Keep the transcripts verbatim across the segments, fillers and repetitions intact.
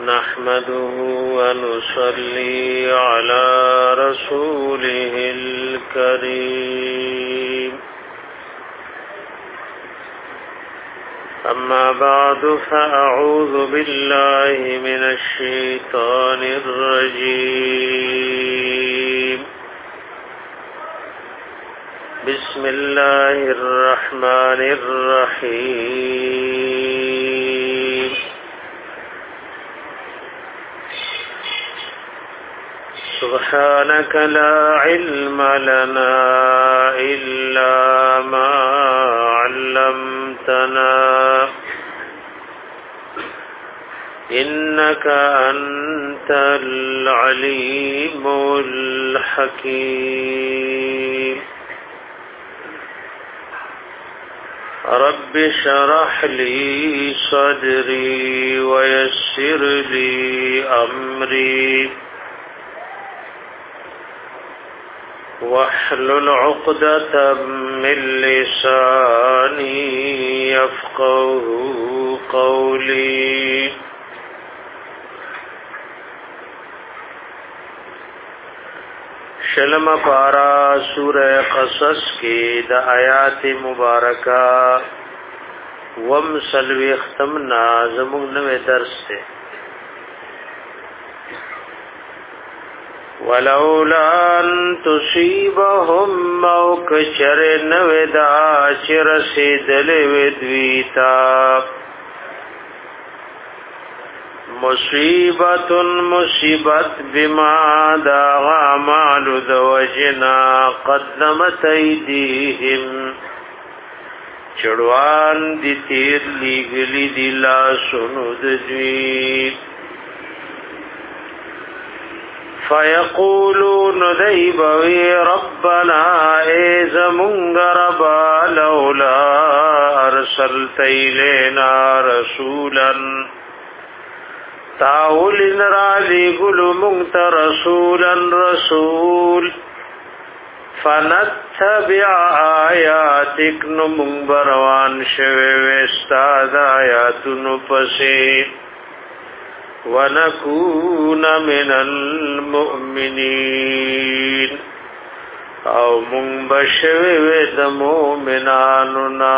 نحمده ونصلي على رسوله الكريم أما بعد فأعوذ بالله من الشيطان الرجيم بسم الله الرحمن الرحيم سبحانك لا علم لنا إلا ما علمتنا إنك أنت العليم الحكيم رب اشرح لي صدري ويسر لي أمري واحلل عقدة من لساني يفقهوا قولي شلم پارا سورہ قصص کی دا آیات مبارکہ وم سلوی اختمنا زمون نوے درس تے ولولا ان تصيبهم موكشر نودا چرسیدل ودویتا مصیبت مصیبت بما دا غامال دوجنا قدمت ایدیهم چڑوان دی تیر لیگلی دی لا سند دوی فیقولون دیبوی ربنا ایز منگربا لولا ارسلت ایلینا رسولا تاول نرالی گلو منگت رسولا رسول فنتبع آیاتک نمونگ بروان شوی وستاد آیاتنو پسی ونکون من المؤمنین او منگ بشوی وید مومناننا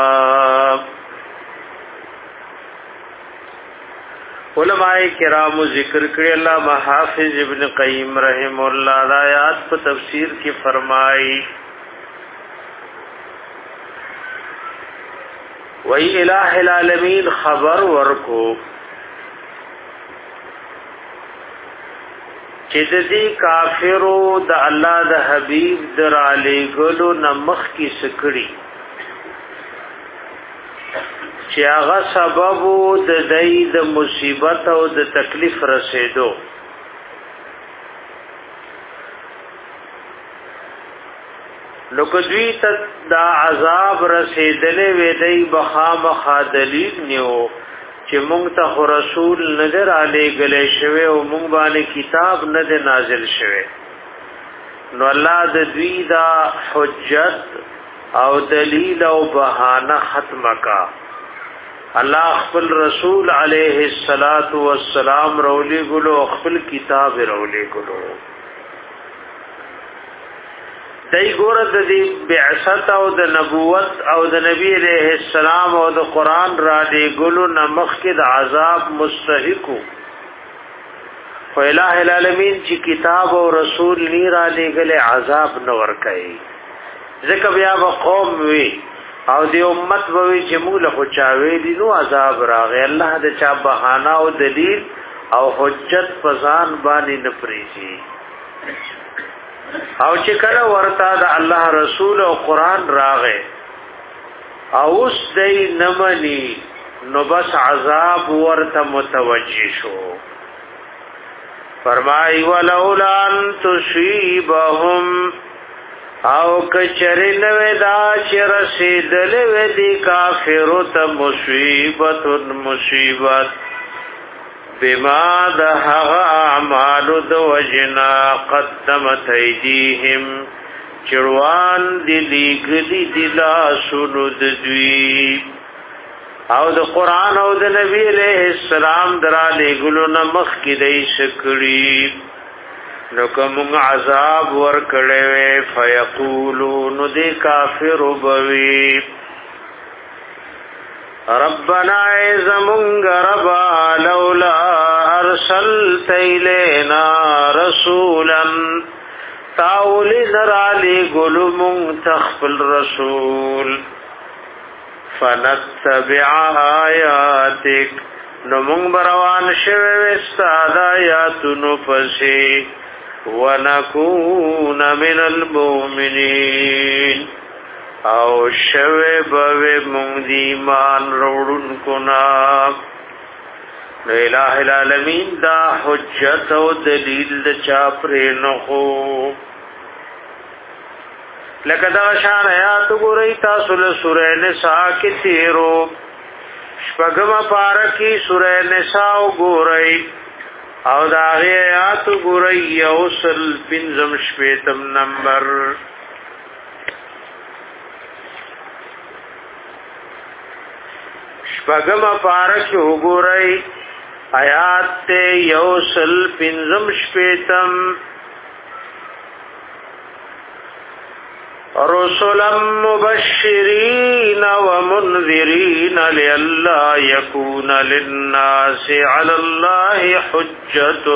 علماء کرام ذکر کړي علامہ حافظ ابن قیم رحم الله د آیات په تفسیر کې فرمایي وی الہ العالمین خبر ورکو چې د دې کافرو د الله د حبیب در علی ګلو نمخ کی سکړي چې هغه سبب د دای د مصیبت او د تکلیف رسیدو نو کدوی ته دا عذاب رسیدلې وې دای بخام خادلیل نیو چې مونږ ته رسول نظر علی گله شوی او مونږ باندې کتاب نه نازل شوی نو الله د دوی دا حجت او دلیل او بهانه ختم کا الله خپل رسول علیه الصلاۃ والسلام رولی ګلو خپل کتاب رولی ګلو دای ګور د دې بعثت او د نبوت او د نبی علیہ السلام او د قران را دی ګلو نمخ کې د عذاب مستحق خو الہ العالمین چې کتاب او رسول نی را دی ګله عذاب نه ور کوي ځکه بیا به قوم وی او دی امت وی چې موږ له چاوي دي نو عذاب راغی الله د چا بهانه او دلیل او حجت فزان باندې نه پریږي او چې کله ورته د الله رسول او قران راغې او اوس دې نمنې نو بس عذاب ورته متوجي شو فرمای ولولا ان تصيبهم او کچری نوې دا چې رسیدلې وې دي کافرو ته مصیبت مصیبت بما دهغ اعمال دو وجنا قدمت ایدیهم چروان دی لیگلی دی لا سنود دوی او د قران او د نبی علیہ السلام درا لګلو نمخ کې دای شکړي نو کوم عذاب ور کړي فیقولون دی کافر وبوي ربنا زمونږ ربا لولا ارسلت الینا رسولا تاول نرالی گلومون تخفل رسول فنتبع آیاتک نمونگ بروان شوی وستاد آیاتنو پسی ونکون من المؤمنین او شوی بوی مونگ دیمان روڑن کناب نو الہ العالمین دا حجت او دلیل دا چاپری نخو لکه دا شان آیات گوری تاسو له سورہ نساء کی تیرو شپگم پارکی سورہ نساء گوری او دا آیات گوری یوصل پنزم شپیتم نمبر شپگم پارکی گوری آیات تے یوصل پنزم شپیتم رسلا مبشرین ومنذرین لئلا یکون للناس علی اللہ حجت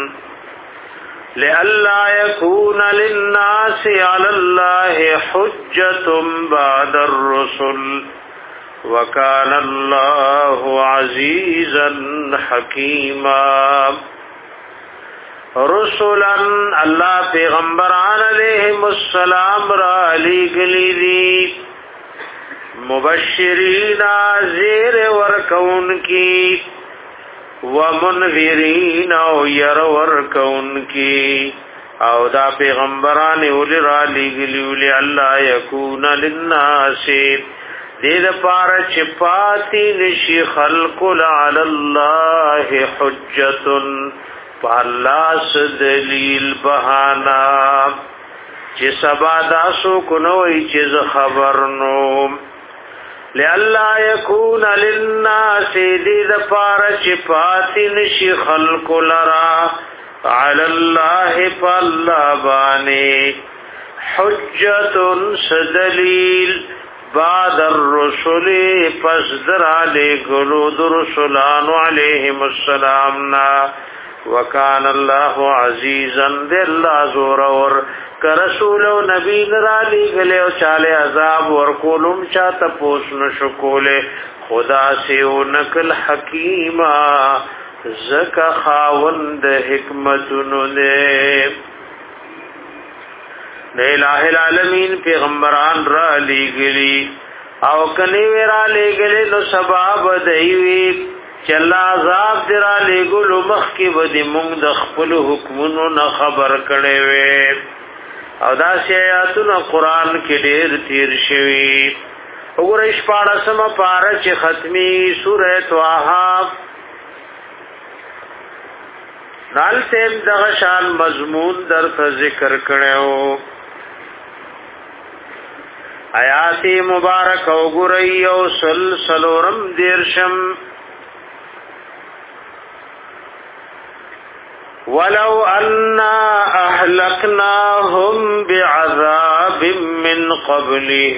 لئلا یکون للناس علی اللہ حجت بعد الرسل وَكَانَ اللَّهُ عَزِيزًا حَكِيمًا رسولاً اللہ پیغمبران علیہم السلام را علی گلی دی مبشرین زیر ورکون کی ومنذرین او یر ورکون کی او دا پیغمبران اولی را علی گلی اولی اللہ یکون للناس دید پارا چپاتی نشی خلق علی اللہ حجتن پا اللہ سدلیل بہانا چی سبا داسو کنوئی چیز خبرنو لئلا یکون للناس دید پارا چپاتی نشی خلق لرا علی اللہ پا اللہ بانے حجتن سدلیل بعد الرسل پس در علی گلود رسولان علیہم السلامنا وکان اللہ عزیزا دے اللہ زورور کرسول و نبی نرالی گلے و چالے عذاب ورکولم چاہتا پوسن شکولے خدا سے نکل حکیما زکا خاوند حکمتنو دے الہ العالمین پیغمبران را لی گلی او کنیوی را لی گلی نو سباب دیوی چلا عذاب درا لی گلو مخ کی بدی مونگ دخپل حکمونو نا خبر کڑیوی او دا سی آیاتونا قرآن کی دیر تیر شوی اگر اشپاڑا سما پارا چی ختمی سورہ تواہا نال تیم دغشان مضمون در تا ذکر کڑیو آیاتی مبارک او گرئی او سلسلورم دیرشم ولو أنا أهلكناهم بعذاب من قبله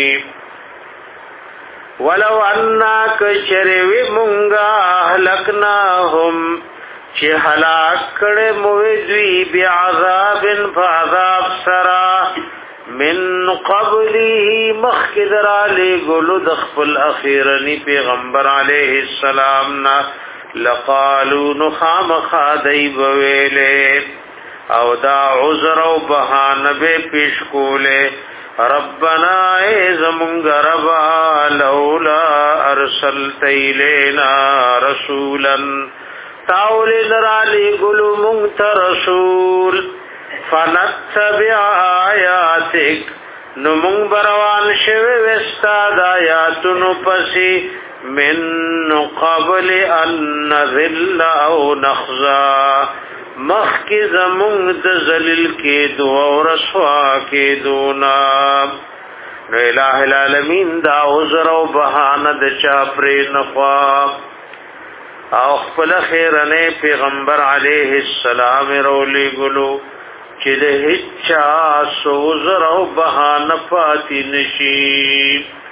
ولو أنا كشروي منغا أهلكناهم چه هلاك کړه موذي بعذاب فعذاب سرا من قبله مخکدر علی گلود خپل اخیرنی پیغمبر علیہ السلام نا لقالو نخام خادی بویلے او دا عذر و بہان بے پیشکولے ربنا اے زمونگ ربا لولا ارسلت الینا رسولا تاولی نرالی گلو منگت رسول فنتبع آیاتک نمونگ بروان شوی وستاد آیاتنو پسی من قبل ان نذل او نخزا مخی زمونگ د ذلیل کی دو او رسوا کی دونا نو الہ العالمین دا عذر او بهانه د چا پرې نخوا او خپل خیرنه پیغمبر علیه السلام رولی ګلو چې د هیڅ سو عذر او بهانه پاتې نشي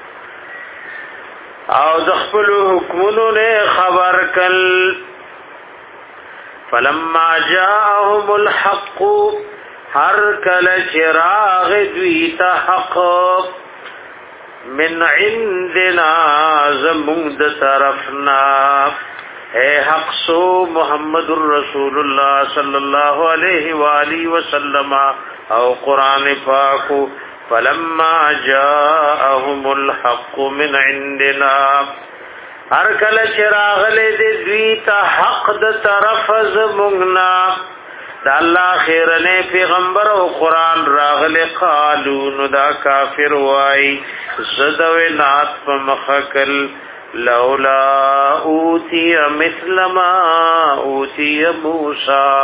او د خپل حکمونو نه خبر کل فلما جاءهم الحق هر کله چراغ دوی ته حق من عندنا زمون د طرفنا اے حق سو محمد رسول الله صلی الله علیه و آله وسلم او قران پاک فلما جاءهم الحق من عندنا هر کله چراغ له دوی ته حق د طرف زمونږنا دا الله خیرنه پیغمبر او قران راغله قالو نو دا کافر وای زدو نات په مخکل لولا اوتی مثل ما اوتی موسی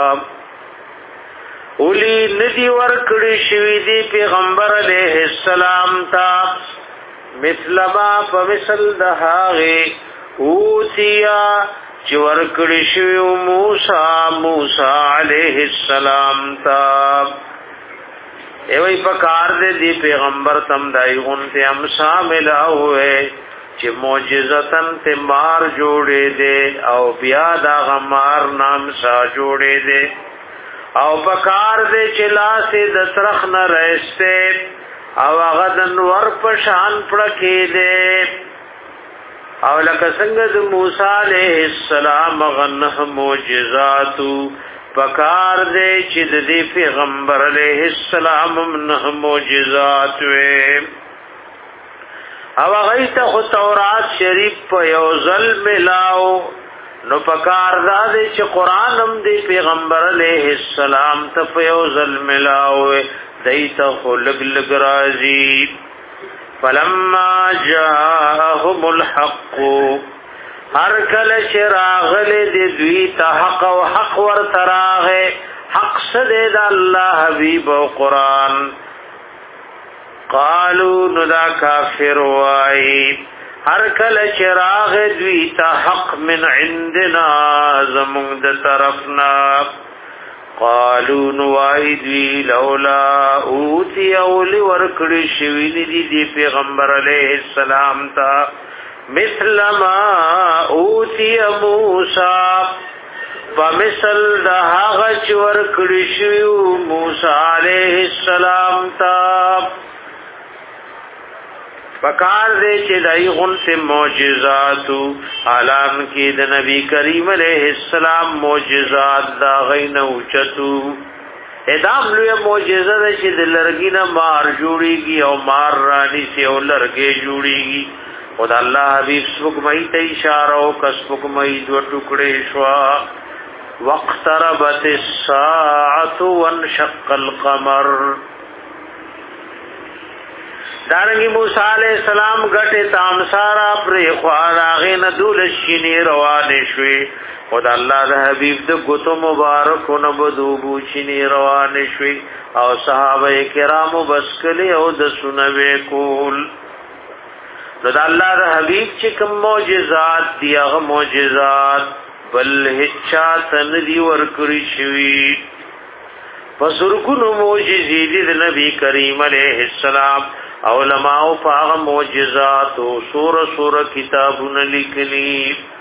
اولی ندی ورکړی شوی دی پیغمبر علیہ السلام تا مثل ما په مثل د هغه اوتیا چې ورکړی شوی موسی موسی علیہ السلام تا ایوی پکار دے دی پیغمبر تم دای غنتے ہم شامل ہوئے چې معجزتن ته مار جوړې دے او بیا دا غمار نام سا جوړې دے او پکار دے چې لاسه د سرخ نه رسته او هغه د نور په شان پړکې دے او لکه څنګه د موسی علیہ السلام غنه معجزاتو پکار دے چې د پیغمبر علیہ السلام نه معجزات وې او هغه ته خو تورات شریف په یو ځل ملاو نو پکار دا دے چې قران هم د پیغمبر علیہ السلام ته په یو ځل ملاو دایته خو لګ لګ راځي فلما جاءهم الحق هر کله چراغل دی دوی ته حق او حق ور تراغه حق سده د الله حبیب او قران قالوا ندا کافر وای هر کله چراغ دوی ته حق من عندنا زمون د طرفنا قالوا نوایدوی لولا اوتی اولی ورکڑی شویلی دی دی پیغمبر علیہ السلام تا مثل ما اوتی موسیٰ فمثل دا حاغچ ورکڑی شویو موسیٰ علیہ السلام تا پکار دے چې دای غنت معجزاتو اعلان کې د نبی کریم علیہ السلام معجزات دا غین اوچتو ادم لوی معجزه ده چې د لرګینه مار جوړیږي او مار رانی سي او لرګي جوړیږي خدای الله حبیب سبحانه ته اشاره او کسبکمای دو ټوکړې شوا وقتربت الساعه وانشق القمر دارنگی موسیٰ علیہ السلام گٹے تامسارا پر خوار آغین دول شینی روانی شوی خدا اللہ دا حبیب دا گتو مبارک و نبدوبو چینی روانی شوی او صحابہ کرامو بسکلی او دا سنوے کول دا اللہ دا حبیب چکم موجزات دیا غ موجزات بل ہچا تندی ورکری شوی پسرکنو موجزی دید نبی کریم علیہ السلام علماء فاغ معجزات و سور سور کتابون لکلی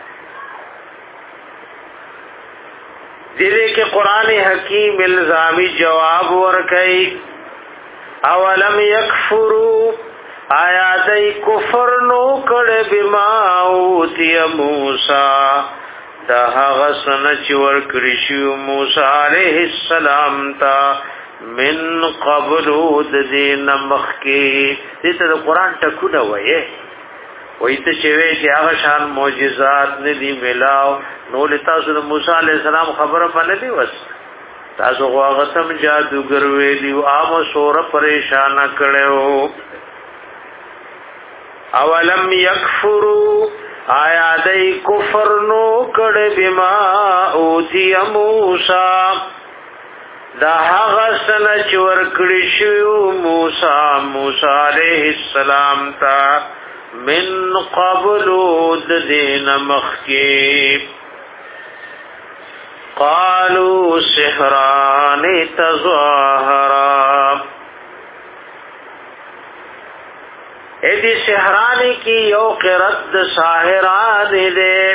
دیدے کہ قرآن حکیم الزامی جواب ورکی اولم یکفرو آیاتی کفر نو کڑ بما اوتی موسیٰ دا غصن چور کرشیو موسیٰ علیہ السلام تا من قبلو د دین مخکی دته د قران ټکو نه وایي وای ته چې وی چې هغه شان معجزات نه دی ملاو نو لتاسو د موسی علی السلام خبره باندې وس تاسو هغه سم جادوګر ویلی او عام سور پریشان کړو اولم یکفروا آیا دای کفر نو کړه بما اوتی موسی دا هغه سنه چې ورکړی شو موسی موسی علیہ السلام ته من قبل د دین مخکی قالوا سحران تظاهرا اې دې سحران کی یو قرت د ساحران دې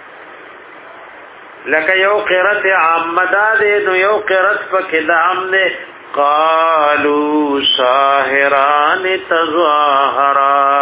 لکه یو قرت عامدا دې نو یو قرت پکې د امنه قالوا ساحران تظاهرا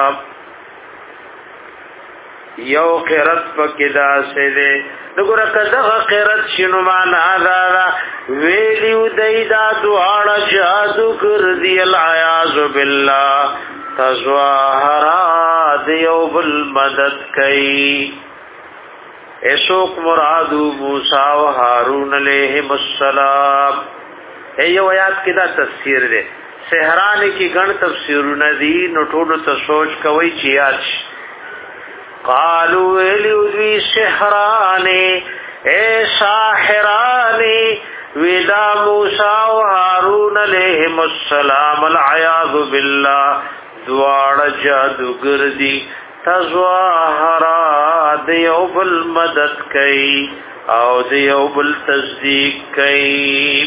یو قرت پکې دا سه دې دغه کداغه قرت شنو معنا دا ویلیو دایدا دعا جادو کر دی العیاذ بالله تظاهرا دیو بالمدد کئی ایسوک مرادو موسیٰ و حارون علیہم السلام اے یو آیات کی دا تفسیر دے سحرانی کی گن تفسیرون دی نٹوڑو تا سوچ کوئی چیاچ قالو ایلیو دوی سحرانی اے ساحرانی ویدا موسیٰ و حارون علیہم السلام العیاذ باللہ دوار جادوگر دی تظواہرا دیو بالمدد کئی او دیو بالتصدیق کئی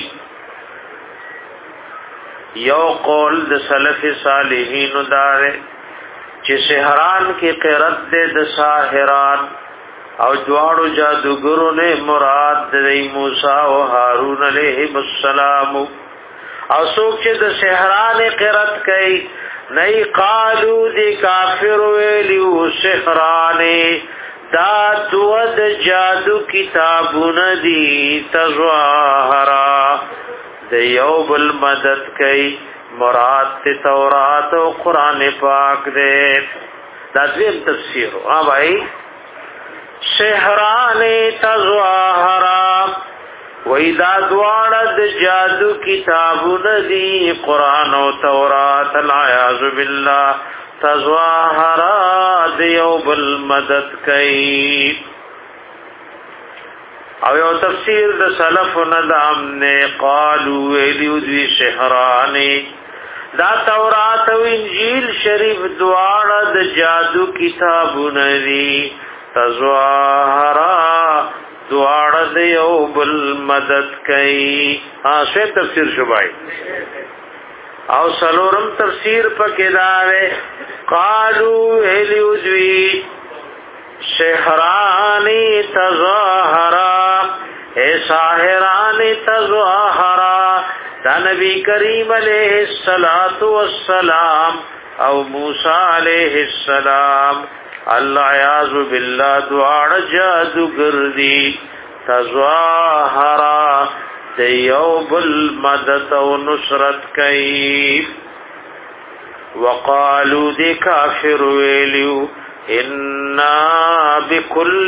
یو قول د سلف صالحین دارے چی سحران کی قرت دے د ساحران او دوارو جادوگروں نے مراد دی موسیٰ و حارون علیہ السلام او سوک چی د سحران قرت کئی نئی قالو دی کافر ویلیو سحرانے دا دود جادو کتابون دی تظواہرا دیو بالمدد کئی مراد تی تورات و قرآن پاک دے دا دویم تفسیر ہو ہاں بھائی سحرانے تظواہرا وَإِذَا دُوَارَدْ جَادُ كِتَابُ نَدِي قُرْآنُ وَتَوْرَاتَ الْعَيَاذُ بِاللَّهِ تَظْوَاهَرَا دِيَوْ بِالْمَدَدْ كَيْ او یو تفسیر د سلف ندام نے قالو ویلیو دوی سحرانے دا تورات و انجیل شریف دوارد جادو کتاب ندی تظواہرا دوار دیو بالمدد کئی ہاں سویم تفسیر شبائی او سلورم تفسیر پکدارے قالو ایلیو دوی سحرانی تظاہرا اے ساحرانی تظاہرا دا نبی کریم علیہ السلام او موسیٰ علیہ السلام اللہ عیاذ باللہ دوار جادو گردی تظواہرا دیو بالمدد و نصرت کئی وقالو دی کافر ویلیو انا بکل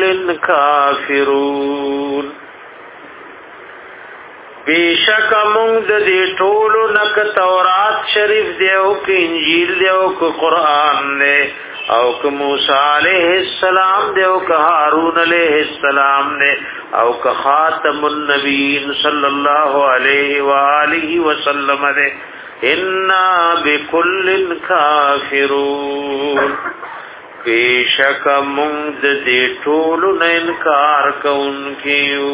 کافرون بیشک مونگ دی ټولو نک تورات شریف دیو که انجیل دیو که قرآن دے او که موسیٰ علیہ السلام دے او که حارون علیہ السلام دے او که خاتم النبیین صلی اللہ علیہ وآلہ وسلم دے انا بکل کافرون بیشک مونگ دی ټولو نه انکار کونکیو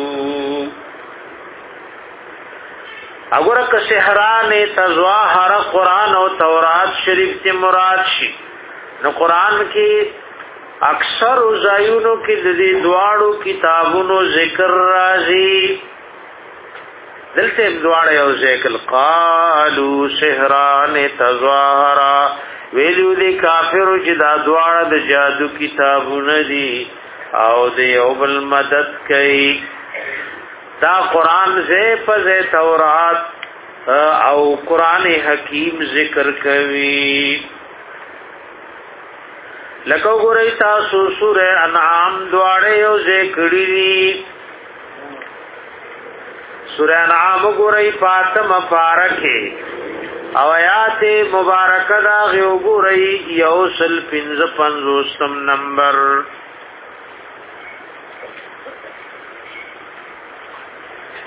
اگر که سحران تظواہر قرآن و تورات شریف تی مراد شي نو قرآن کی اکثر ځایونو کې د دې دواړو کتابونو ذکر راځي دلته دواړه یو ذکر قالو سحران تظواہر ویلو دی کافرو چې دا دواړه د جادو کتابونه دي او د یو بل مدد کوي دا قرآن زی پز تورات او قرآن حکیم ذکر کوي لکو گرئی تاسو سور انعام دوارے یو ذکری دی سور انعام گرئی پاتم پارکے او آیات مبارک دا غیو گرئی یو سل پنز پنزوستم نمبر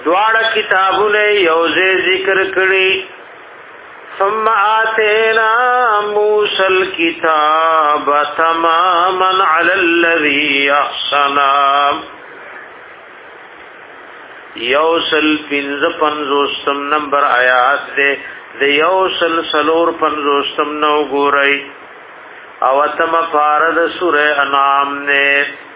دواړه کتابونه یوځای ذکر کړي. ثم آتینا موسی الكتاب تماما علی الذی احسن یوسل پنځ پنځوستم نمبر آیات دے د یوسل سلور پنځوستم نو ګورئ او اتم فارد سورہ انعام نے.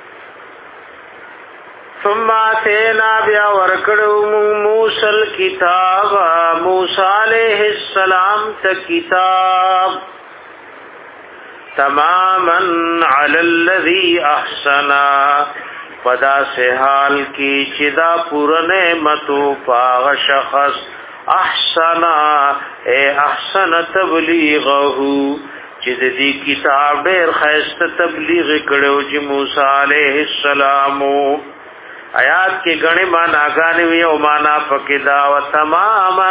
ثم آتینا بیا ورکڑو موسی الکتاب موسی علیہ السلام تا کتاب تماما علی الذی احسنا پدا سے حال کی چدا پورا نعمتو پاغ شخص احسنا اے احسن تبلیغہو چد دی کتاب دیر خیست تبلیغ کڑو جی موسیٰ علیہ السلامو. آیات کے گنے مانا گانے وی او مانا پکدا و تماما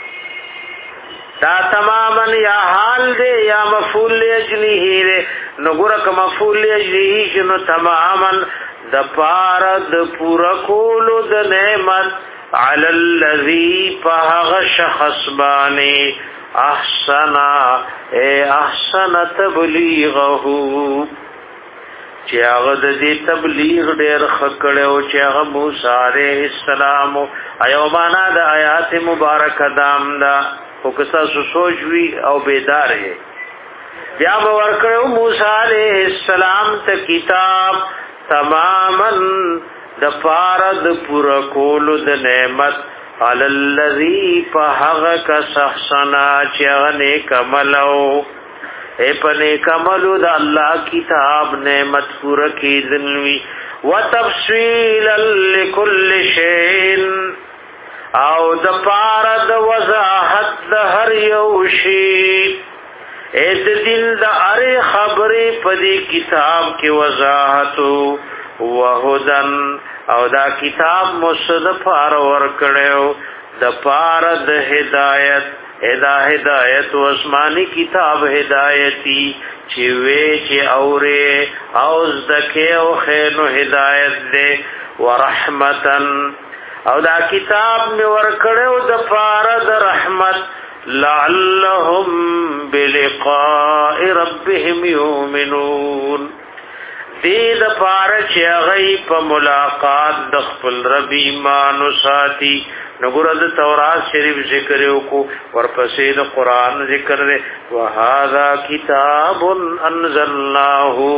دا تماما یا حال دے یا مفعول اجلیہی دے نگرک مفعول اجلیہی شنو تماما د پارد پورا کولو د نعمت علی الذی پاغ شخص بانی احسنا اے احسن تبلیغہو چی آغد دی تبلیغ دیر خکڑیو چی آغا موسیٰ علیہ السلام ایو مانا دا آیات مبارک دام دا فکسا سوچوی او بیدار ہے. بیا بورکڑیو موسیٰ علیہ السلام تا کتاب تماما د پارد پورا کولو د نعمت علی الذی پهغ کس احسنا چغنے کملو اے پنے کملو د الله کتاب نعمت پورا کی دنوی وتفصیلا لكل شیء او د پارد وضاحت د هر یو شی اے د دین د اره خبرې پدې کتاب کې وضاحتو وهدن او دا کتاب مصدف ار ور کړو د پار د هدایت ادا هدایت آسمانی کتاب هدایتی چې وې چې اوره او زکه او خیر هدایت دې ورحمتن او دا کتاب می ور کړو د پار د رحمت لعلهم بلقاء ربهم یؤمنون دید پارچ غی پا ملاقات دخپل رب ایمان و ساتی نگرد تورات شریف ذکریو کو ورپسید قرآن ذکر دے وَهَذَا کتاب انزلناہو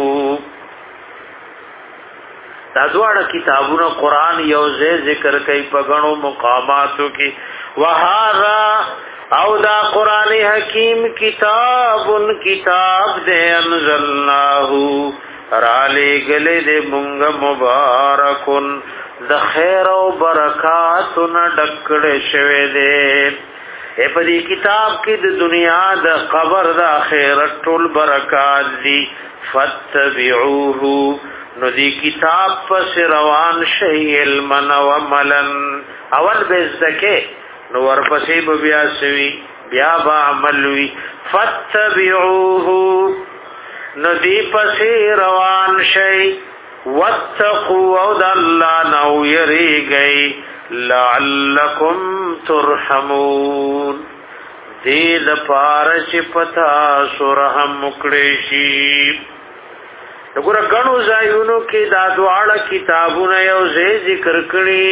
دا دوار کتابون قرآن یوزے ذکر کئی پگنو مقاماتو کی وَهَذَا او دا قرآن حکیم کتاب کتاب دے انزلناہو رالی گلے دے منگ مبارکن د خیر او برکاتن ڈکڑے شوے دے اے پدی کتاب کی د دنیا د قبر د آخرت ټول برکات دی فتبعوه نو دی کتاب پس روان شئی علمن و عملن اول بیزدکے نو ورپسی بیا سوی بیا با عملوی فتبعوه ندی پسی روان شئی واتقوا او دا اللہ نو یری گئی لعلکم ترحمون دید پارچ پتا سرحم مکڑیشی. نگورا گنو زائیونو کی دا دوارا کتابون یو زی ذکر کری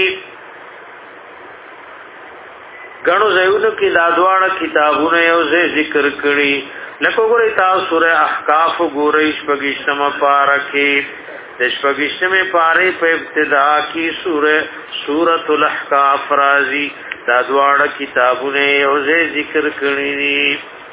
گنو زائیونو کی دا دوارا کتابون یو زی ذکر کری لکو گوری تا سورہ احقاف گوری شپگشتم پارکی شپگشتم پاری پہ ابتدا کی سورہ سورۃ الاحقاف رازی دا دوارا کتابوں نے یوزے ذکر کرنی دی.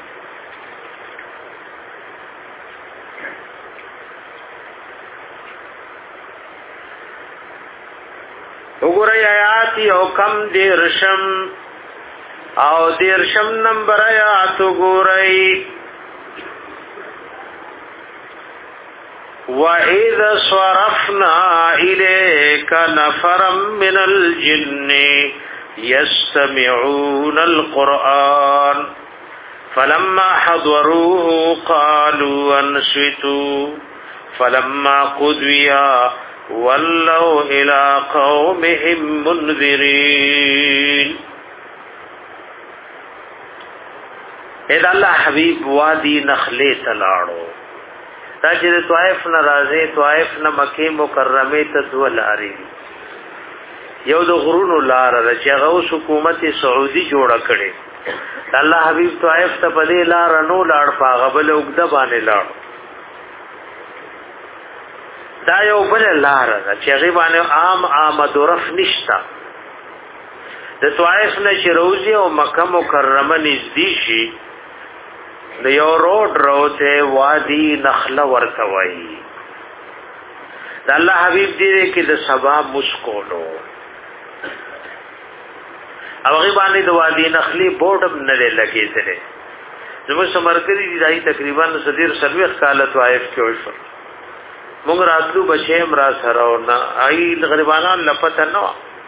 گوری آیاتی او کم دیرشم او دیرشم نمبر آیاتو گوری وَإِذَا صَرَفْنَا إِلَيْكَ نَفَرًا مِنَ الْجِنِّ يَسْتَمِعُونَ الْقُرْآنَ فَلَمَّا حَضَرُوهُ قَالُوا أَنصِتُوا فَلَمَّا قُضِيَ ولوا الى قومهم منذرين. اې الله حبيب وادي نخله تلاړو دا چې طائف ناراضه طائف نه مکه مکرمه ته دولاري یو د غرونو لار را چې هغه حکومت سعودي جوړه کړي. الله حبيب طائف ته په دې لار نو لاړ پاغه بل وګد باندې لاړ. دا یو بل لار را چې هغه باندې عام آمد و رفع نشتا. د طائف نه چې روزي او مکه مکرمه نږدې شي د یو روډ روته وادي نخله ورته وایي. د الله حبيب دې کې د سبا مشکولو او غي باندې د وادي نخلي بورډم نه لګېدل. زموږ سمرګري دي دای تقریبا صدیر سرویس کالت وایف کې وشو. موږ راتلو بچیم را سره او نه ای غریبانان لپته نو.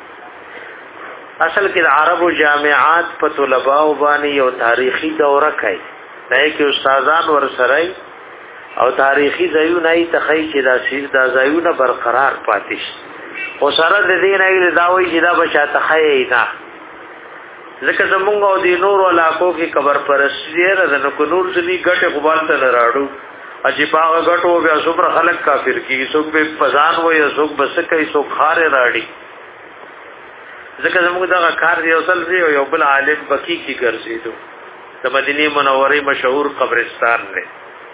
اصل کې عربو جامعات په طلباء باندې یو تاریخي دوره کوي. دای کې استادان ور سره او تاریخي ځایونه ای تخی چې دا سیر دا ځایونه برقرار پاتې شي. او سره د دې نه دا وایي چې دا بچا تخی نه ځکه زمونږ او د نورو علاقو کې قبر پرستی راځنه کو نور ځنی ګټه قبال ته راړو اجي پاغه ګټو بیا صبر خلق کافر کی څوک به پزان وای څوک بس کوي څوک خاره راړي. ځکه زمونږ دا کار دی اصل دی یو بل عالم بکی کی ګرځیدو د مدینه منوره مشهور قبرستان دی.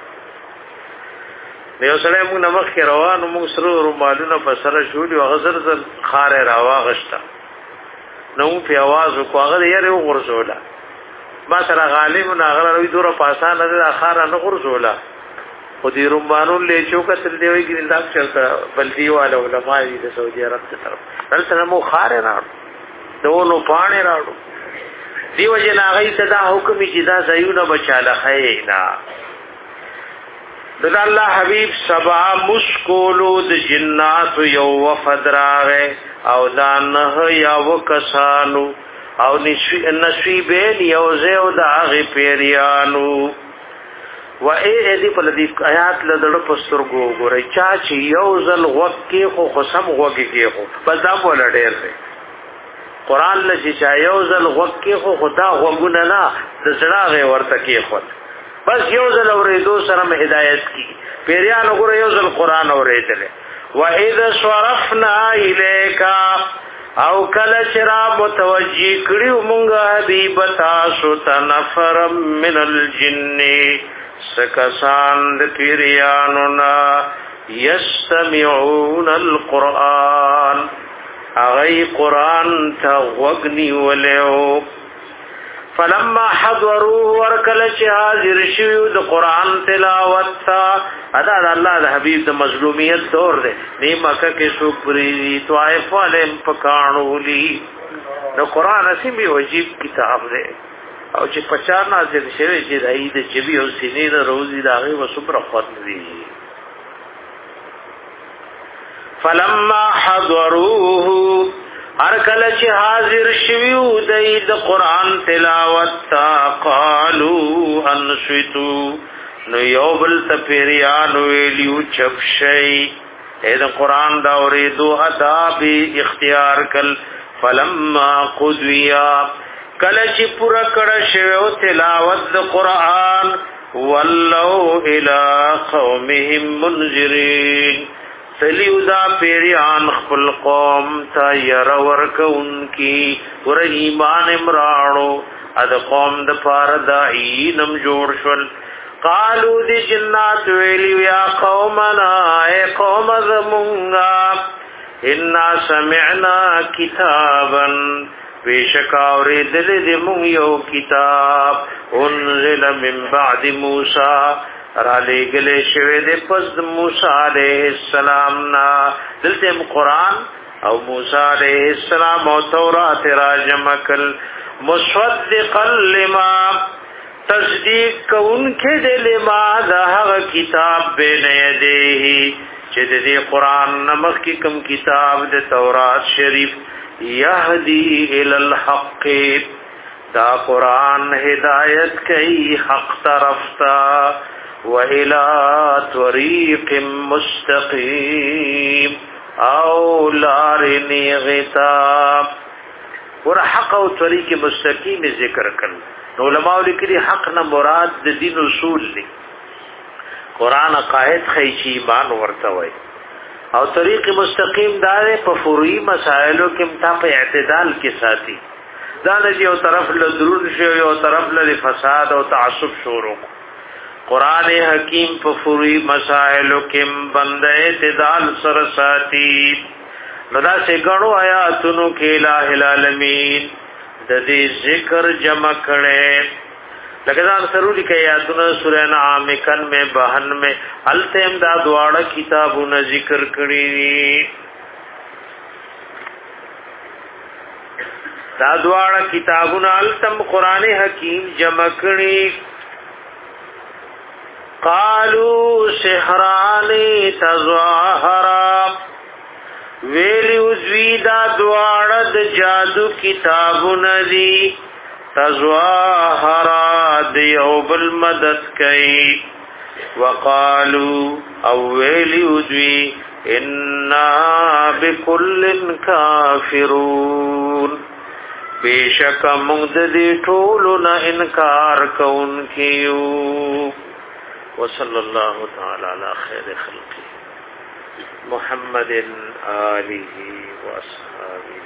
یو سره موږ نمخ کې روانو موږ سره رومالونه په سره شوړي او غزر زر خاره راواغشتا نو په आवाज کو هغه یې ورسوله ما سره غالب نه هغه روي دوره پاسانه د اخره نه ورسوله خو دې رومانو له چوکتل دی وی ګرځاک چلتا بلدی والے علماء د سعودي عرب طرف دلته مو خاره راړو دونو پانه راړو دیو جن هغه صدا حکم چې دا زيونه بچاله خینا د الله حبيب سبا مشکولو د جنات یو وفد راغه او دا نه یا وکسانو او نصیبین یو زیو دا غی پیریانو و ای دې په دې آیات لدړ پستر گو ګورې چا چې یو ځل وکي خو قسم وګي کې خو بس دا بوله ډېر دی قران لږی چا یو ځل وکي خو خدا وګونه نه د زړه ورته کې خو بس یو ځل اورېدو سره هدایت کی پیریانو ګور یو ځل قران اورېدل و اذا صرفنا الیک او کله چرا متوجی کړیو مونږه حبیب تاسو تنفر من الجن سکسان د پیریانو نا یستمعون القرآن اغی قرآن تا وگنی ولیو فلما حضروه ورکل چه حاضر شویو د قرآن تلاوت تا ادا دا اللہ دا حبیب دا مظلومیت دور دے نیمکہ کے سپری طائف والے پکانو لی دا قرآن اسی بھی عجیب کتاب دے او چې پچار نازل شوی چې دای د چبي او سینې د روزي داغه وسبر خط دی فلما حضروه هر کله چې حاضر شویو دای د قران تلاوت تا قالوا انشتو نو یو بل تپریان ویلیو چپشی اې د قران دا اوریدو ادب اختیار کل فلما قضیا کله چې پورا کړه شوی تلاوت د قران ولو الى قومهم منذرين فلیودا پیریان خپل قوم تا ير ورکونکی ور ایمان امرانو اد قوم د پار داینم جوړ شول قالو دی جنات ویلی یا قومنا اے قوم زمونگا انا سمعنا کتابا بیشکا اوری دل دی مون یو کتاب انزل من بعد موسیٰ را لے گلے شوی دے پس موسیٰ علیہ السلام نا دلتے قرآن او موسیٰ علیہ السلام او تورات را جمکل مصدقا لما تصدیق کون کے دے لما دا حق کتاب بین یدیہی چه دے قرآن نمک کی کم کتاب دے تورات شریف یهدی الی الحق دا قرآن ہدایت کئی حق طرفتا و الی طریق مستقیم او لارنی غتاب. ور حق او طریق مستقیم ذکر کړل. علماء لیکلي حق نه مراد د دین اصول دي. قران قائد خیچی ایمان ورته وای. او طریق مستقیم دار په فروعي مسائلو کې متا په اعتدال کې ساتي. دا نه یو طرف له درون شي یو طرف له فساد او تعصب شروع. قران حکیم په فروعي مسائلو کې بند اعتدال سره ساتي. نو دا څنګهو آیاتونو کې الٰه العالمین د دې ذکر جمع کړي. لکه ځان سروري کې آیاتونه سورہ انعام کن میں بہن میں التم دا دواړه کتابونه ذکر کړي. دا دواړه کتابونه التم قران حکیم جمع کړي. قالوا سحران تظاهرا ویلی اوزوی دا دواړه د جادو کتابونه دي. تظاهرا دیو بل مدد کئی. وقالو او ویلی اوزوی انا بکل کافرون بیشک مغددی ټولنا انکار کون کیو. وصلی اللہ تعالی علی خیر خلقی محمد آلہ و اصحابہ.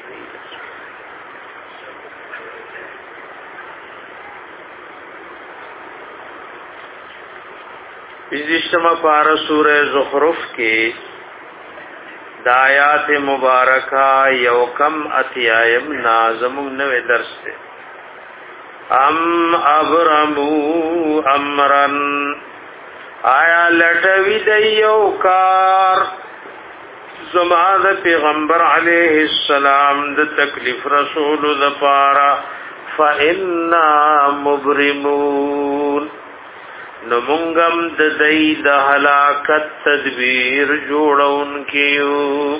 پنځشتمه پارہ سورہ زخرف کې د آیات مبارکہ یو کم اتیایم نازم نوې درس ده. ام ابرمو امرن آیا لټوي د یو کار زما د پیغمبر علیه السلام د تکلیف رسول د پارا فإنا مبرمون نو مونږم د دې د هلاکت تدبیر جوړون کیو.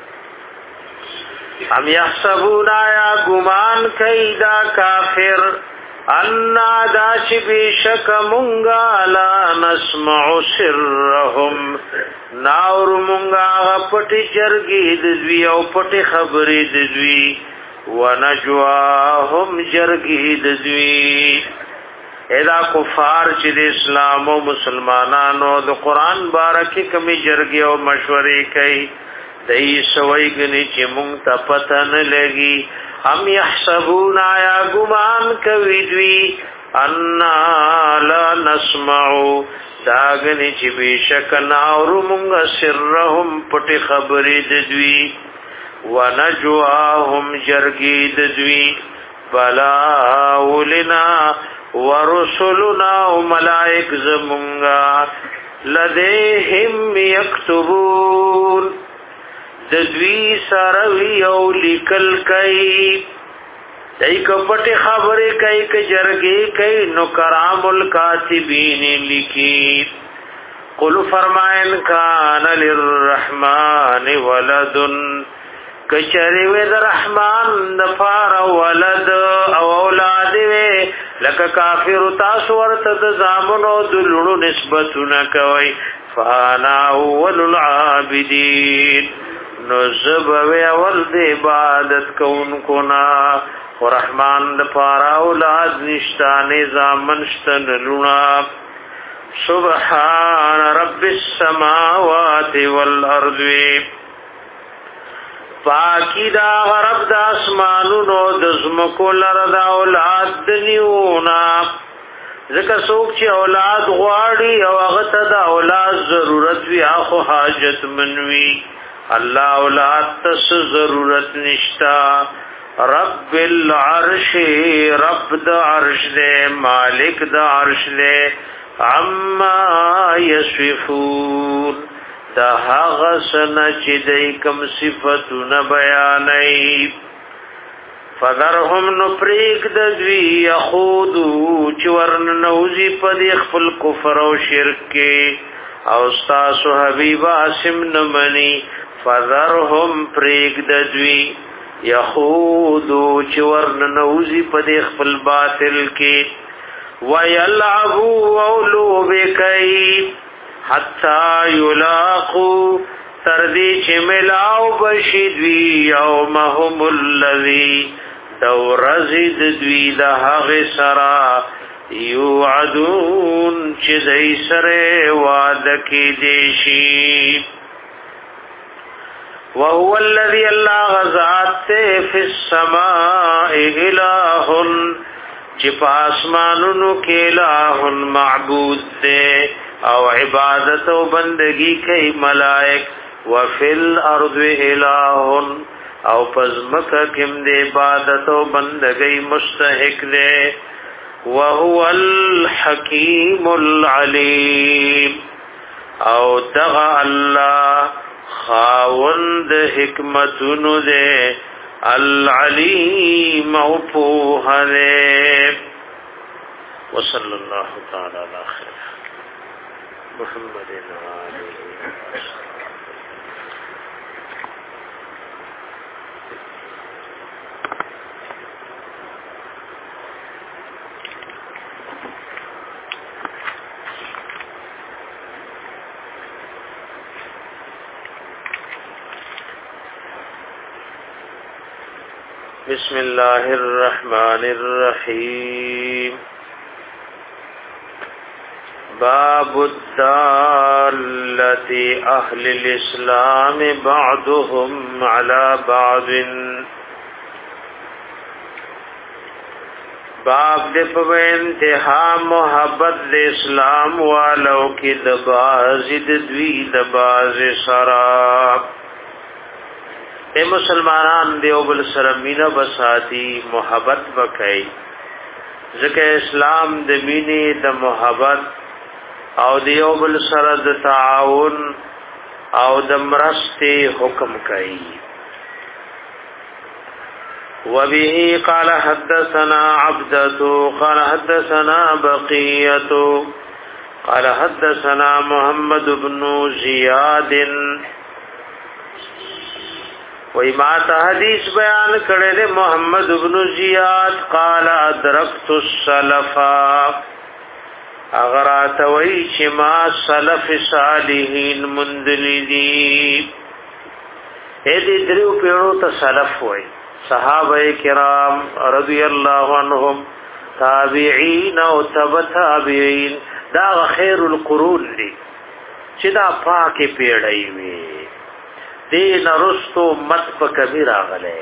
ام یحسبون یا ګمان کیدا کافر ان داش بیشک مونگا لا نسمع سرهم ناور مونگا پټی جرګی دزوی او پټی خبرې دزوی ونجواهم جرګی دزوی. ادا کفار چې د اسلام او مسلمانانو د قران بارکه کمی جرګي او مشورې کوي دای سوي غني چې مونږ ته پته نه لګي. ام يحسبون یا گمان کوي دوی ان لا نسمعو داغنی چې بشک ناورو مونږ سرهم پټي خبرې د دوی ونجواهم جرګي د دوی بلا ولنا ورسلنا وملائک زمونږه لديهم يكتبون د دوی سره یو لیکل کوي دای کپټه خبره کوي ک جرګي کوي نو کرام الکاتبین لیکي. قل فرمائن کان للرحمن ولد کچری و الرحمن دفار ولد او اولاد و لک کافر تاسو ورته د زامنو دلونو نسبتونه کوي. فانا اول العابدین نزب و اول د عبادت کونکو نا ورحمان د پارا اولاد نشتا نظامن شتن لونا. سبحان رب السماوات والارض پاکی دا غرب دا اسمانونو دزمکو لرد اولاد دنیونا. ذکر سوک چی اولاد غواړي او اغتا دا اولاد ضرورت وی آخو حاجت منوی. اللہ اولاد تس ضرورت نشتا. رب العرش رب دا عرش دے مالک دا عرش دے عما یصفون دا حغسن چی دی کم صفتون بیانی. فذرهم نپریک ددوی یخودو چورن نوزی پدی خپل کفر و شرک کے او استاسو حبیب آسم نمانی. فذرهم پریک ددوی یخودو چورن نوزی پدی خپل باطل کے ویلعبو اولو بکی حتی یلاقو تردی چې ملاو بشدوی یومهم الذی دورزد دوی د هغه سرا یوعدون چې دای سره وعده کې دیشي وهو الذي الله غزات في السماء اله چې په اسمانونو کې اله معبود دی او عبادت او بندگی کوي ملائک وفي الارض اله او پزمک کم دی عبادت او بندگی مستحق دی وهو الحکیم العلیم او دغه الله خاوند حکمتونو دے العلیم او پوها دے وصلی اللہ تعالی علی خیر محمد آلہ بسم الله الرحمن الرحيم باب الدالة أهل الإسلام بعضهم على بعض باب دې په انتها محبت د اسلام والو کې د بازد دوی د باز شراب اے مسلمانان دیو بل سره مینا بساتی محبت وکای ځکه اسلام د مینې د محبت او دیو بل سره د تعاون او د مرستې حکم کوي وبه قال حدثنا عبدة قال حدثنا بقية قال حدثنا محمد بن زياد وی ما تا حدیث بیان کړل محمد ابن زیاد قال ادرکت السلفا اگر اتوی چې ما سلف صالحین مندلدی اې دې درو پیړو ته سلف وای صحابه کرام رضی الله عنهم تابعین او تبع تابعین دا خیر القرون دي چې دا پاکه پیړی وي دین رستو مت په کبیر اغله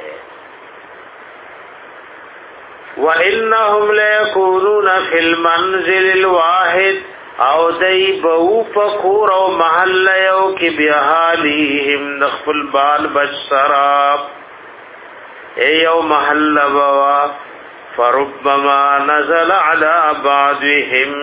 وانهم ليكونون في المنزل الواحد او دای بو فخور او محل یو کی بهالهم نخل بال بشراب ایو محل بوا فربما نزل على بعضهم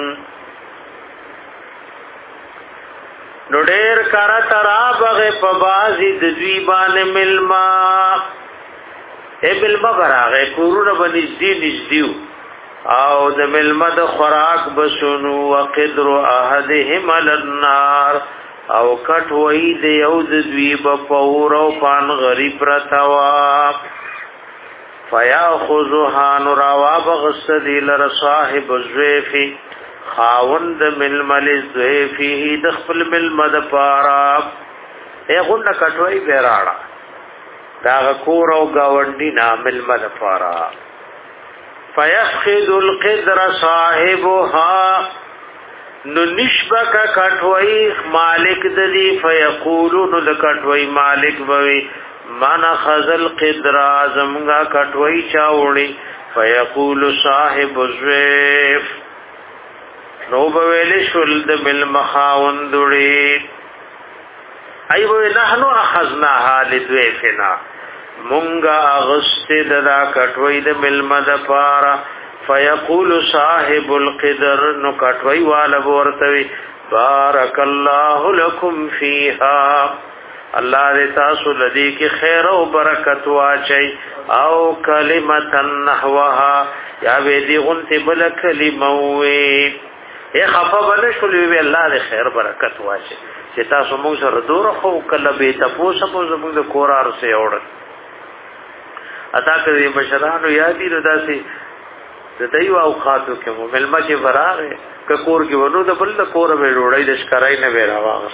نو ډېر کرا ترا بغه په بازي د دوی باندې ملما ای ملما براغه کورونه باندې دې نږدې او د ملما د خوراک بشونو وقدر احدهم على النار او کټ وې د یو د دوی په پور او پان غریب رتوا فیاخذها نروا بغسدی لر صاحب الزیفی خاوند ململ زویفی د خپل ملمد پارا اے غن کټوي بیراړه دا کور او گاونډي نا ملمد پارا فیفخذ القدر صاحبها نو نشبک کټوي مالک د دې فیقولون د کټوي مالک بوي من خذل قدر زمغا کټوي چاوړي فیقول صاحب الزیف نو بویل شل د بل مخاوندړي ایو نحنو اخذنا حالذویفنا مونږه اغست د کټوي د بل مد پارا فیقول صاحب القدر نو کټوي والا ورتوي بارک الله لكم فیها الله دې تاسو لدی کې خیر او برکت واچي او کلمتا نحوها یا دې غنت بل کلمه وي اے خفا بل شولې وی الله دې خیر برکت واچي چې تاسو موږ سره دور خو کله به تاسو په زموږ د کورار سره اور اتا کوي بشرانو یادی رداسي د دایو اوقاتو کې مو ملما چې فراغه ک کور کې ونو د بل د کور به ډوړای د شکرای نه ویرا واغ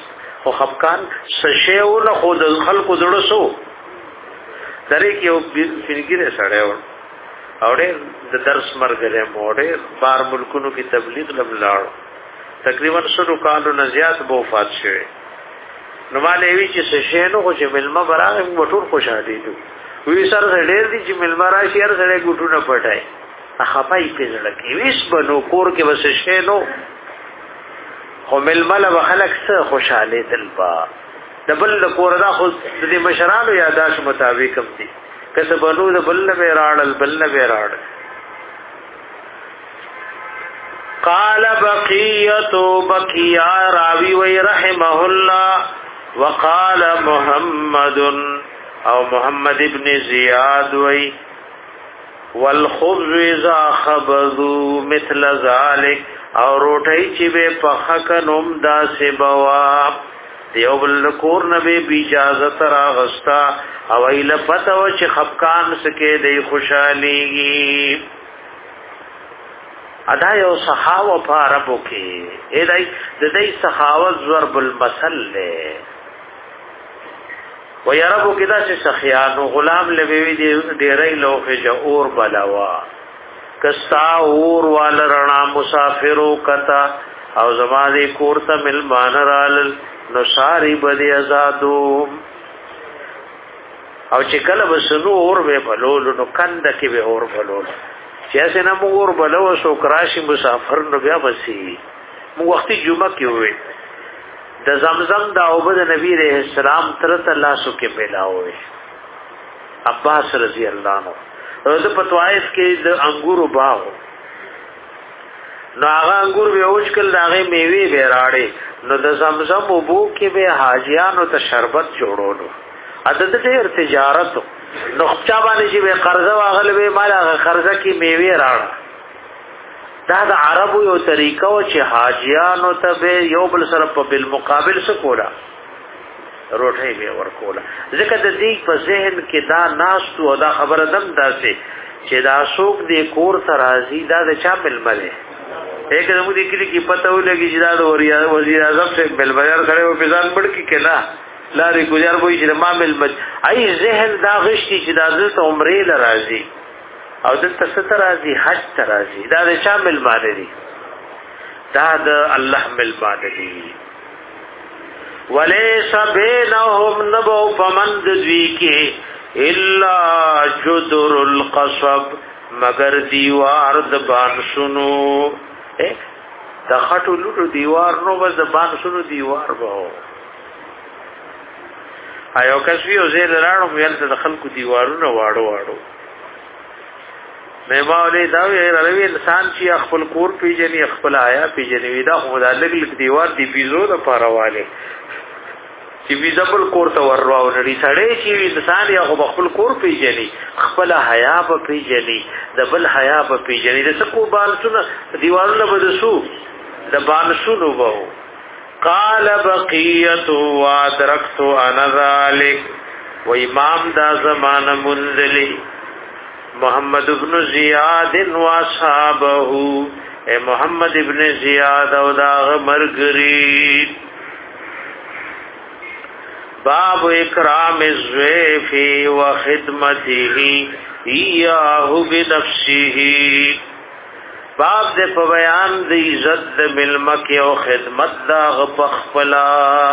او خفقان سشیو نه خود خلق زړه سو درې کې یو فنګره سره او ډېر د درس مرګره موړې بار ملکونو کې تبلیغ لبلاړ تقریبا شلو کالو نه زیات به وفات شوه نو مالې وی چې سشینو خو چې ملما برابر موټور خوشاله دي وی سره ډېر دي چې ملما راشي هر سره ګټونه پټای خپای په ځل کې ویس بنو کور کې وس شینو خو ملما له خلک سره خوشاله دلبا دبل کور دا خو د مشرانو یاداش مطابق هم دي کته بنو د بل به راړل بل به راړ قال بقیت بقیا راوی وی رحمه الله وقال محمد او محمد ابن زیاد وی والخبز اذا خبزوا مثل ذلك او روټی چې به پخکنم داسې بوا یو بل کور نه به اجازه را غستا او ایله پته و چې خفقان سکه دی خوشاليږي ادا یو صحاوه په عربو کې اې دای د دې صحاوت ضرب المثل له و یربو کې دا چې سخیانو غلام لوي دی ډېرې لوخه جوړ بلاوا کستا اور وال رڼا مسافرو کتا او زماده کور ته ملمان رال نو ساری بده آزادو او چې کله وسنو اور به بلول نو کند کې به اور بلول چې اسنه موږ اور بلو سو کراشي مسافر نو بیا وسی موږ وختي جمعه کې وې د زمزم دا عبد نبی رحم السلام تر تلاسو کې پیدا وې عباس رضی الله عنه د پتوایف کې د انګورو باغ نو هغه انګور به اوچکل داغه میوه به راړې نو د زمزم وبو کې به حاجیانو ته شربت جوړولو عدد ډېر تجارت نو چا باندې چې به قرضه واغل به مال هغه قرضه کې میوه راړه دا د عربو یو طریقه او چې حاجیانو ته به یو بل سره په بالمقابل څه کولا روټي به ورکولا ځکه د دې په ذهن کې دا ناس او دا خبره دم داسې چې دا شوق دې کور ته راځي دا د چا ململه ایک دمو دې کلی کې پته ولګي چې دا د وزیر اعظم سے بل بازار کړي او پیزان پړ کې کلا لارې ګجار وایي چې ما ملمت ای ذهن دا غشتي چې دا د عمرې لراځي او دلته ستر راځي حج ترازي دا د چا ملمانه دي دا د الله ملمانه دي وليس بينهم نبو فمند دوی کې الا جدر القصب مگر دیوار د بانسونو د خټو لټو دیوار نو بس د بانسونو دیوار وو ایو کسوی او زیر راړو ویل ته د خلکو دیوارونه واړو واړو مې باولې دا وی روي انسان چې خپل کور پیژني خپل آیا پیژني دا خدای لګ لګ دیوار دی پیزو د پارواله چې ویزبل کور ته ورواو لري سړی چې انسان یا خپل کور پیژني خپل حیا په پیژني د بل حیا په پیژني د سکو بالسونه دیوارونه بدسو د بالسونو وو قال بقیت وادرکت انا ذلك و امام دا زمانه منزلی محمد ابن زیاد و اصحابه اے محمد ابن زیاد او دا مرګری باب اکرام الضيف و خدمته ایاه بنفسه باب دې په بیان د عزت ملمک او خدمت دا غفخلا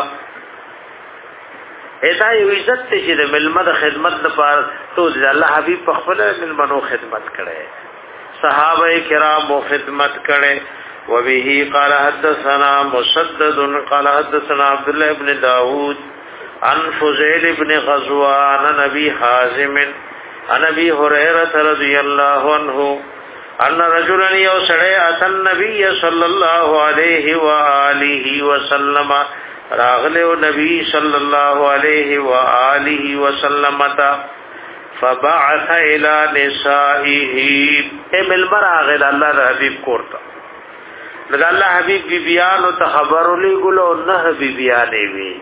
ایسا یو عزت چې د ملمد خدمت لپاره تو د الله حبیب په خپل ملمنو خدمت کړي صحابه کرام او خدمت کړي و به قال حدثنا مسدد قال حدثنا عبد الله ابن داود عن فضيل ابن غزوان عن ابي حازم عن ابي هريره رضي الله عنه ان رجلا يسرى اتى النبي صلى الله عليه واله وسلم راغله نبی صلی الله علیه و آله وسلم تا فبعث الى نسائه ایمل براغله الله حبیب کوړه لکه الله حبیب بی بیان او خبر لګلو نه بی بیان وی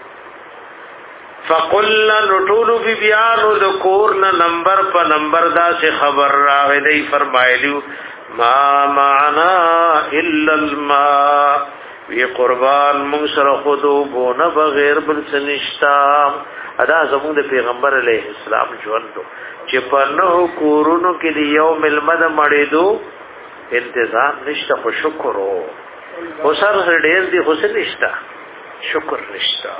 فقلنا نطول بی بیان او د کور نه نمبر په نمبر دا سے خبر راغلی فرمایلیو ما معنا الا الماء وی قربان مونږ سره خودو بونه بغیر بل سنشتا ادا زموږ د پیغمبر علیه السلام ژوندو چې په نو کورونو کې دی یو ملمد مړېدو انتظام نشته خو شکر او سر ډېر دی خو نشته شکر نشته.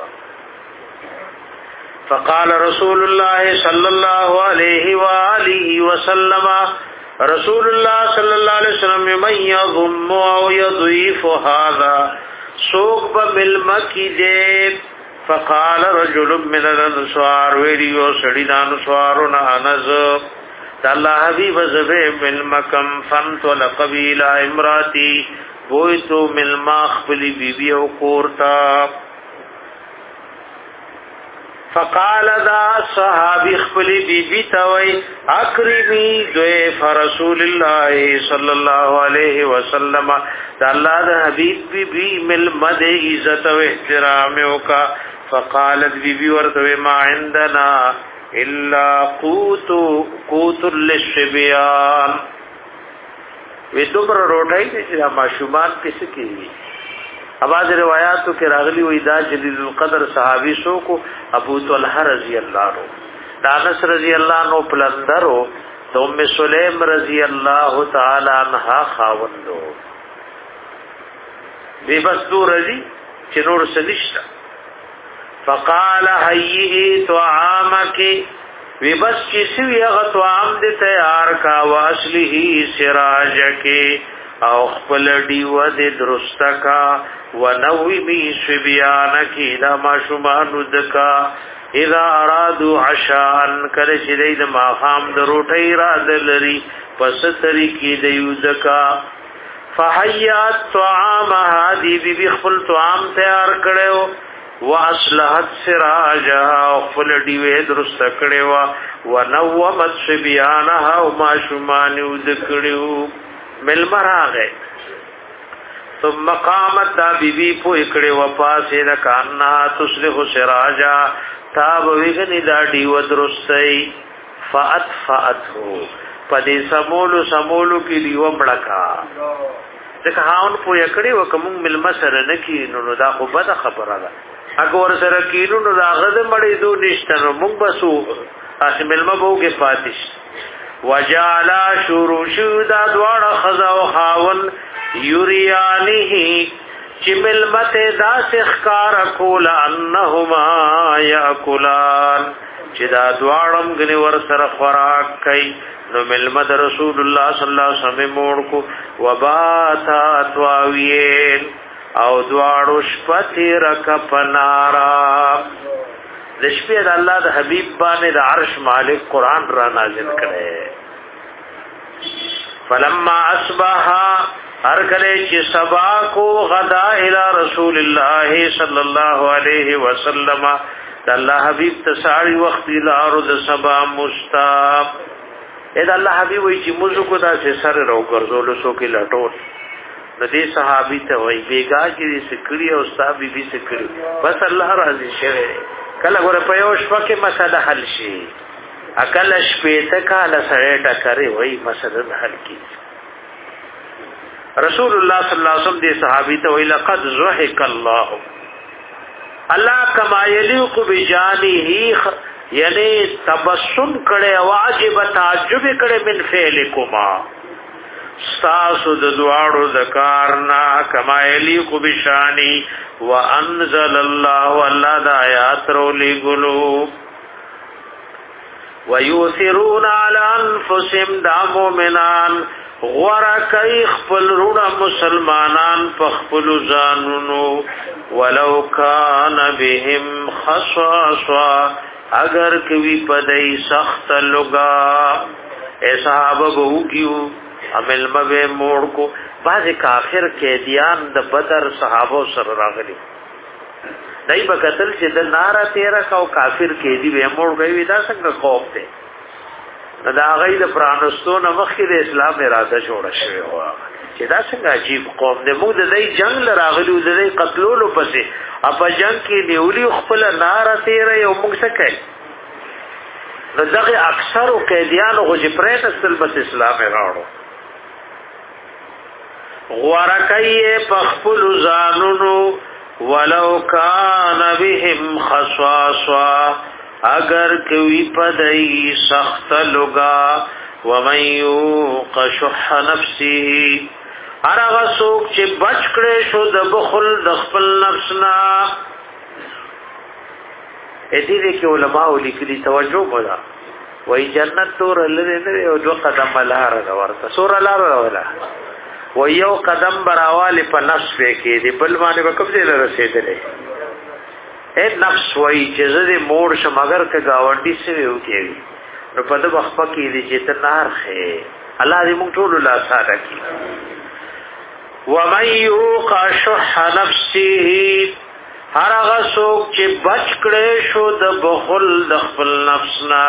فقال رسول الله صلى الله عليه وآله وسلم رسول الله صلى الله عليه وسلم من يضم او يضيف هذا سوق بملمکی دے. فقال رجل من الانصار ویلیو سڑیدان انصارون انز اللہ حبیب زبے ملمکم فانطلق قبیل امراتی بویتو ملماخ بلی بی بی او کورتا. فقال دا صحابی خپلی بی بی توی اکرمی ضیف رسول اللہ صلی اللہ علیہ وسلم دا اللہ دا حبیب بی بی ملمد عزت و احترامیو کا. فقالت بی بی ورطوی ما عندنا الا قوت قوت للشبیان وی دمر روٹائی نیچی دا معشومان کسی کی. اباظ روایاتو کې راغلی وې دا جلیل القدر صحابي سو کو ابو طلحه رضی الله عنه دانس رضی الله عنه پلندرو د ام سلیم رضی الله تعالی عنها خاوندو دی بس دو رضی چې نور سنشتا. فقال هيئ طعامك وی بس چې سوی هغه طعام دې تیار کا واصله سراجک او خپل دیو دې درسته کا ونوی بی سبیانکی دا ما شمانو دکا اذا ارادو عشان کل چدید ما خام دا روٹی را دلری پس طریقی دیو دکا. فحیات طعامها دی بی بی خپل طعام تیار کڑیو واصلحت سراجها خپل دیوی درست کڑیو ونومت سبیانها ما شمانو دکڑیو ملمر آگئے. ثم قامت دا بی بی پو اکڑی وپاسی دا کاننا تسلح سراجا تاب ویگنی دا دیو درستی فات فات ہو پدی سمولو سمولو کی دیو مڑکا دکا ہاون پو اکڑی وکمونگ ملمسر نکی نونو دا خوب دا خبر دا اگور سرکینو نو دا غد مڑی دو نشتنو مونگ بسو آسی ملمبو کے پاتش وجالا شروع شو دا دوار خزا و خاون یوریانه چې ملمت داس اخکار کول انهما یاکلان چې دا دواړم غنی ور سره خوراک کوي نو ملمت رسول الله صلی الله علیه وسلم مور کو وباتا تواوین او دواړو شپتی رک پنارا د شپې د الله د حبیب باندې د عرش مالک قران را نازل کړي. فلما اصبحا ہر کلے چی سبا کو غدا الى رسول اللہ صلی اللہ علیہ وسلم دا اللہ حبیب تساری وقت الارد سبا مستاب اے دا اللہ حبیب وی چی مزو کو دا سے سر رو کرزولو سو کی لٹون ندی صحابی تا وی بیگا کی دی سکڑی او استابی بھی سکڑی بس اللہ راضی شوئے کلا گورا پیوش پاکی مسئلہ حل شی اکل شپیتا کالا سریٹا کرے وی مسئلہ حل کی. رسول الله صلی الله علیه وسلم دی صحابی ته وی لقد ضحك الله الله کما یلیق بجانه یعنی تبسم کړي واجب تعجب کړي من فعلکما ساسو د دواړو ذکرنا کما یلیق بشانی وانزل الله الله د آیات رولې ګلو ويؤثرون على انفسهم دا مؤمنان غورا کئی خپل روڑا مسلمانان پخپل زانونو ولو کان بهم خصاصا اگر کوي پدای سخت لگا اے صحابه بہو کیو عمل مبه موڑ کو بعض کافر قیدیان د بدر صحابه سر راغلی دای په قتل چې د نارا تیرا کا کافر قیدی به موڑ گئی دا څنګه خوف ته دا غي د پرانستو نه مخکې د اسلام اراده جوړه شوی و چې دا څنګه عجیب قوم دی موږ د دې جنگ لراغلو د دې قتلولو پسې اپا جنگ کې نیولی خپل نار تیرې او موږ څه کوي نو دغه اکثر قیدیانو غو چې پرېت اصل بس اسلام راوړو ورکی پخپل زانونو ولو کان بهم خصاصا اگر کوي پدای سخت لگا ومن یوق شح نفسه ارغه سوک چې بچ کړي شو د بخل د خپل نفسنا. اې دې کې علماء لیکلي توجه وکړه وای جنت تور لري نه او دو قدم لار ورته سور لار ولا وای یو قدم براواله په نفس کې دې بل باندې وکړ دې رسیدلې اے نفس وای چې زه دې موړ شم اگر که گاونډي سوي وکړي نو په دغه وخت کې دې چې تنار خې الله دې موږ ټول لا ساده کړي. ومن یوق شح نفسه هر هغه څوک چې بچ کړي شو د بخل د خپل نفسنا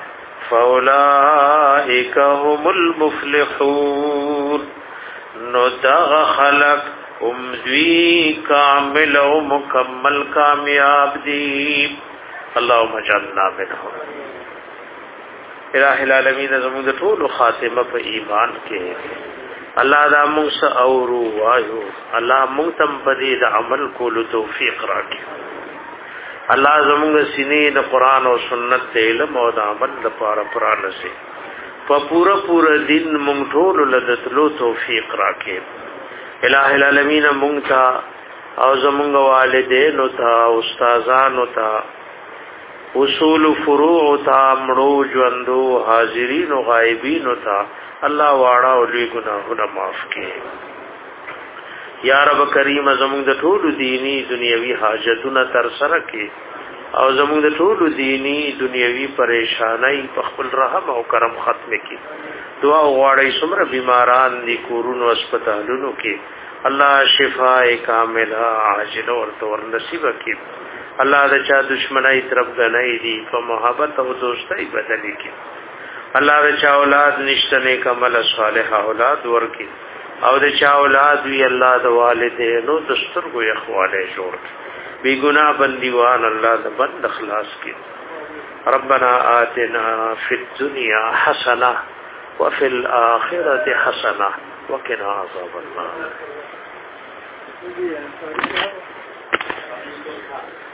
فاولائک هم المفلحون نو دغه خلق هم دوی کامل او مکمل کامیاب دي. اللهم اجعلنا منهم. الہ العالمین زموږ ټول خاتمه په ایمان کې الله دا موږ سره اورو وایو الله موږ تم په دې د عمل کولو توفیق راکړي. الله زموږ سینې د قران او سنت د علم او د عمل لپاره پرانه سي په پورا پورا دین موږ ټول له تلو توفیق راکړي. الہ العالمین موږ ته او زموږ والدین او ته استادان او ته اصول فروع ته مړو ژوندو حاضرین او غایبین او ته الله واړه او لوی ګناهونه معاف کړي. یا رب کریم زموږ د ټولو دینی دنیوي حاجتونه تر سره کړي او زموږ د ټولو دینی دنیوي پریشانای په خپل رحم او کرم ختم کړي. دعا غواړی څومره بیماران دي کورونو هسپتالونو کې الله شفاء کامله عاجله ورته ور نصیب کړي. الله د چا دشمنای طرف غنای دي په محبت او دوستۍ بدلی کړي. الله د چا اولاد نشته نیک عمل صالح اولاد ورکي او د چا اولاد وی الله د والدینو د سترګو اخواله جوړ بی ګناه بندیوان الله د بند اخلاص کی. ربنا آتنا فی الدنیا حسنه وفي الاخره حسنه وقنا عذاب النار.